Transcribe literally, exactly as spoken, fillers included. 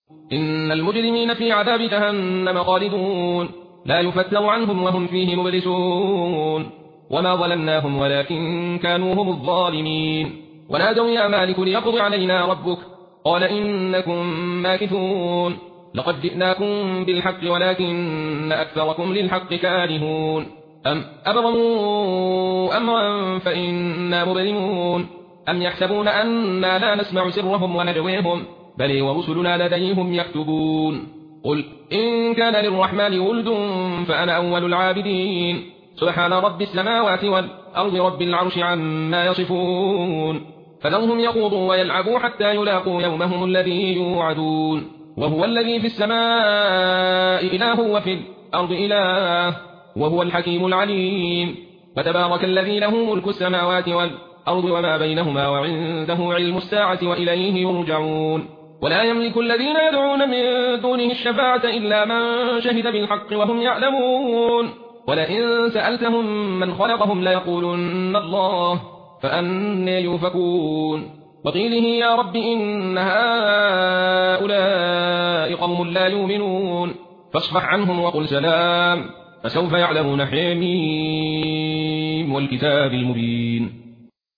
إن المجرمين في عذاب جهنم خالدون لا يفتر عنهم وهم فيه مبلسون وما ظلمناهم ولكن كانوا هم الظالمين ونادوا يا مالك ليقضي علينا ربك قال إنكم ماكثون لقد جئناكم بالحق ولكن أكثركم للحق كارهون أم أبرموا أمرا فإنا مبرمون أم يحسبون أننا لا نسمع سرهم ونجويهم بل ورسلنا لديهم يكتبون قل إن كان للرحمن ولد فأنا أول العابدين سبحان رب السماوات والأرض رب العرش عما يصفون فذرهم يخوضوا ويلعبوا حتى يلاقوا يومهم الذي يوعدون وهو الذي في السماء إله وفي الأرض إله وهو الحكيم العليم فتبارك الذي له ملك السماوات والأرض وما بينهما وعنده علم الساعة وإليه يرجعون ولا يملك الذين يدعون من دونه الشفاعة إلا من شهد بالحق وهم يعلمون ولئن سألتهم من خلقهم ليقولن الله فأنى يؤفكون وقيله يا رب إن هؤلاء قوم لا يؤمنون فاصفح عنهم وقل سلام فسوف يعلمون حميم والكتاب المبين